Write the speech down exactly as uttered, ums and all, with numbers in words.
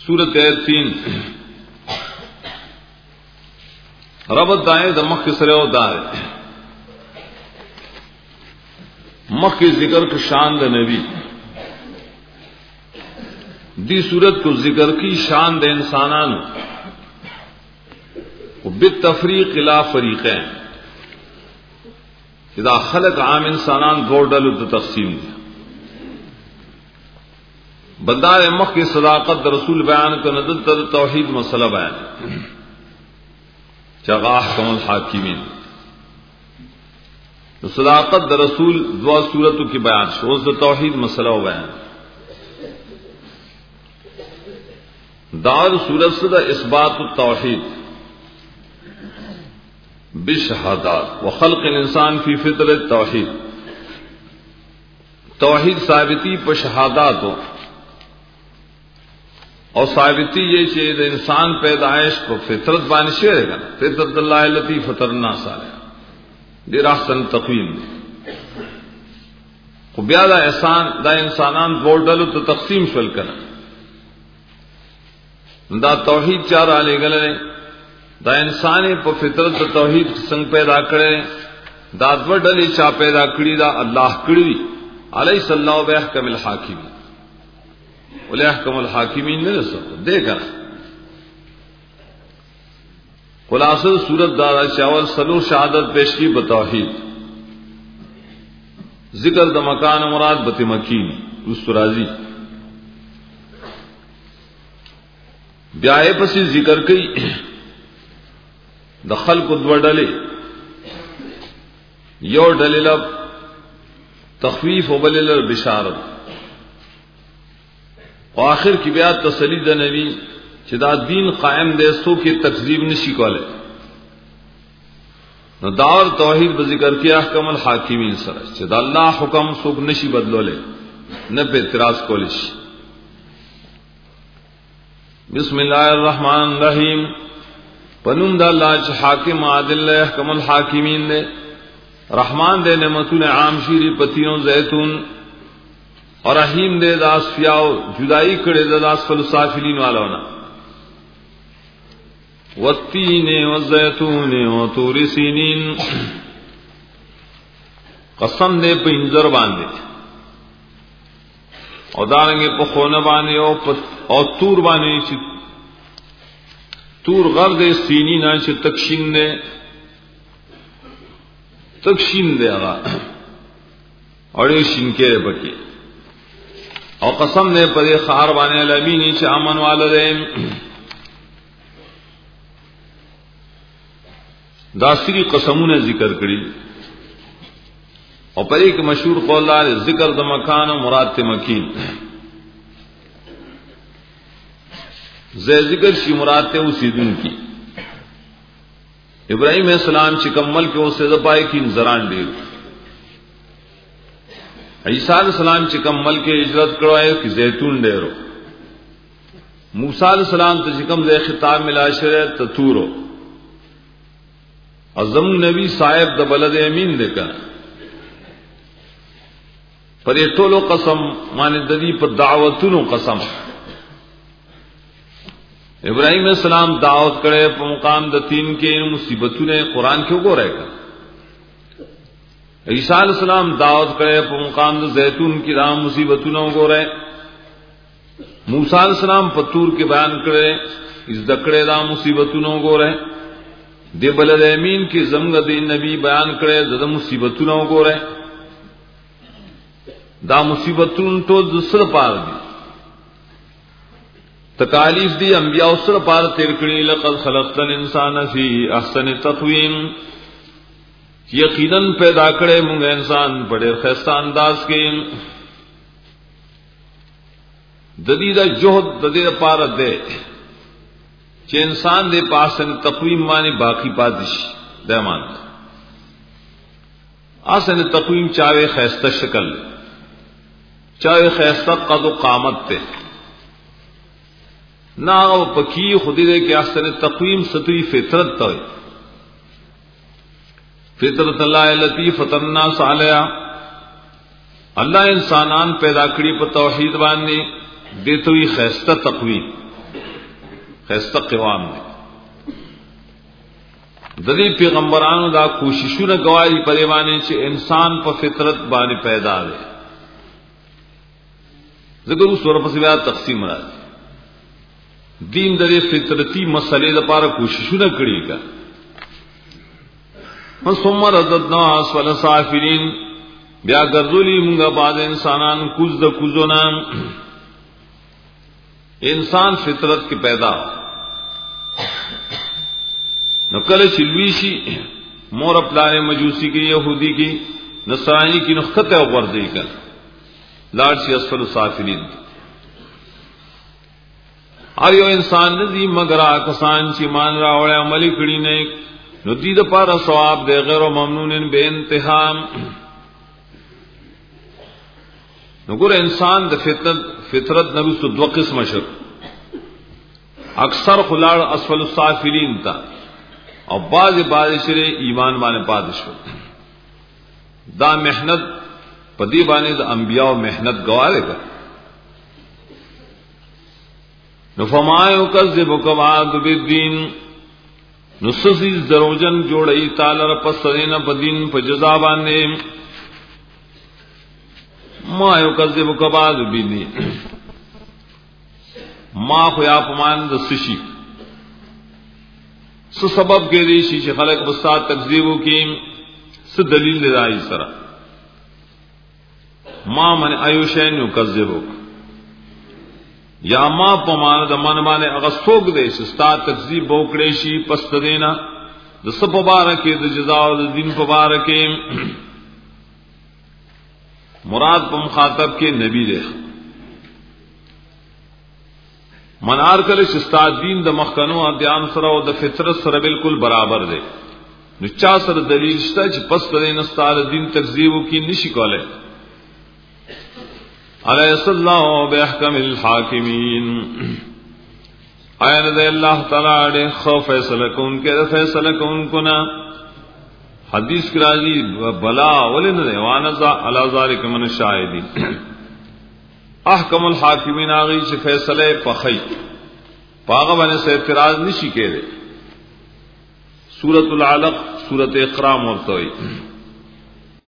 सूरत यासीन रबत दाए द मख सरे ओ दाए मख के जिक्र की शान द नबी दी सूरत को जिक्र की शान द इंसानान बित तफरीक इला फरीक़ैन इदा खलक आम इंसानान दो डल तकसीम दिया बंदार मख की सदाकत रसूल बयान का नदल तर तौहीद मसला बयान चगाह कमल हाकिमीन तो सदाकत रसूल दुआ सूरतों की बयान शोज तौहीद मसला बयान दार सूरत सदा इसबात तौहीद बिशहादात व खल्क इंसान फी फितरत तौहीद तौहीद साबिती पर शहादात हो और साबिती ये चीज इंसान पैदाइश को फितरत बानिशे रहेगा फितरत अल्लाह लती फतरना सारे दिरासन तकवीम को ब्यादा एहसान दा इंसानान बोर्डल तो तकसीम शल कर दा तौहीद चार आले गले दा इंसाने पर फितरत तौहीद संग पैदा करे दा डली चा पैदा कड़ी दा अल्लाह कड़ी अलैहि सल्लल्लाहु बिहकमिल हाकिमीन उलहकमुल हाकिमीन ने सको देखा खुलासा सूरत दारा चावल सलो शहादत पेश की बतौहीद जिक्र द मकान मुराद बत मकीन उसराजी ब्याए पसी जिक्र कई दखल को दो डले यो डलिल तखवीफ वबलिल बिशारत और आखिर की ब्यात तसली द नबी चिदा दीन कायम देसों की तकजीब नशी कौले न दावर तौहीद बजिक्र किया कमल हाकिमीन सर चिदा अल्लाह हुक्म सुख नशी बदलोले न पे इतराज कोलिश बिस्मिल्लाहिर्रहमानिर रहीम पनुम द अल्लाह हाकिम आदिल कमल हाकिमीन ने रहमान दे नेमतुन आम शीरी पतियों जैतून और रहीम दे दास फियाओ जुदाई कड़े दास फलसाफिलीन वाला होना वत्तीने वज़ैतूने व तूर सीनीन कसम दे पे इंजर बांधे और दारेंगे पखोने बांधे और तूर बांधे तूर गर्द सीनी ना तकशीन दे तकशीन दे आगा और ये शिनके बकी और कसम ने पर खार बाने लमी नीचे अमन वाले दासरी कसमों ने जिक्र करी और पर एक मशहूर कौलार जिक्र द मकान मुराद मकीन जे जिक्र शी मुराद उसी दिन की इब्राहिम अलैहिस्सलाम चिकम्मल के उसे दपाए की जरान डेर ईसा अलैहिस्सलाम चिकम्मल के इजरत करवाए कि जैतून डेरो मूसा अलैहिस्सलाम तो चिकम दे खिताब मिला शरे तूरो अज़म नबी साहिब द बलद अमीन देकर पर ये टोलो कसम माने ददी पर दावतुनो कसम इब्राहिम अलैहिस्सलाम दावत करे पर मुकाम द तीन के मुसीबतों ने कुरान क्यों को रहेगा ईसा अलैहिस्सलाम दावत करे पर मुकाम द जैतून की राम मुसीबतों को रहे मूसा अलैहिस्सलाम पतूर के बयान करे इस दकड़े राम मुसीबतों को रहे दे बलद अमीन की जमगद नबी बयान करे जद मुसीबतों को रहे दा मुसीबतों तो दूसर पार दी तकालीफ दी अंबिया उसर पार तिरकड़ी लक़द खलक़तल इंसान फी अहसन तक़वीम यकीनन पैदा करे मुंगे इंसान बड़े खैस्ता अंदाज के ददीदा जोहद ददीदा पार दे चे इंसान दे पास तक़वीम माने बाकी पादिश दहमान आसन तक़वीम चावे खैस्ता शक्ल चाहे खैस्ता कद कामत ते ना पकी खुदी दे के आसन तक़वीम सतुई फितरत तो फितरत अल्लाह लती फतरना सालया अल्लाह इंसानान पैदा करी पर तौहीद बांधने देतो ही खैस्ता तक़वीम خیسته قوام دی د دې پیغمبرانو دا کوششونه گواهی پرې باندې چې انسان په فطرت باندې پیدا دی ذکر سورہ پس بیا تقسیم راځي دین د فطرتي مسلې لپاره کوششونه کړي کا ثم رددنا اسفل سافلين بیا ګرځولي موږ بعد انسانان کوز د کوزونه انسان فطرت کې پیدا نو کله چې لوی شي مور پلان مجوسی کې يهودي کې نصرانی کې نخته ورځي کا لاړ شي اسفل سافلين ار یو انسان دې مگر کسان چې مان راوړ عمل کړي نه نو دې د پاره ثواب دی غیر ممنون به انتها نو ګور انسان د فطرت فطرت نو څو دوه قسمه شو اکثر خلال اسفل السافلین تا او بعض بعض شری ایمان باندې پاتې شو دا محنت پدی باندې د انبیاء محنت گواله کړ نو فما یکذبک بعد بالدین نو سزي دروجن جوړی تعالی ر پسینه بدین په جزا باندې ما یکذبک بعد بالدین ما خو یا پمان د سشي سو سبب کې دي چې خلق بسات تکذیب وکي س دلیل راځي سره ما من ایوشین یکذبک یا ما پمان د من باندې هغه څوک دی چې ستا تکذیب وکړي شي پس دینا د سب مبارکه د جزاء او د دین مبارکه مراد په مخاطب کې نبی دی منار کله چې ستا دین د مخکنو ادیان سره او د فطرت سره بالکل برابر دی نو چا سره دلیل شته چې پس دینا ستا د دین تکذیب وکړي نشي کولای علیہ اللہ بحکم الحاکمین آیان دے اللہ تعالیٰ دے خو فیصلہ کون کے فیصلہ کون کنا حدیث کی راضی بلا ولن دے وانزا علی ذالک من الشاہدین احکم الحاکمین آگئی چھ فیصلہ پخی پاغا بنے سے اعتراض نشی کے دے سورۃ العلق سورۃ اقرام ورتوئی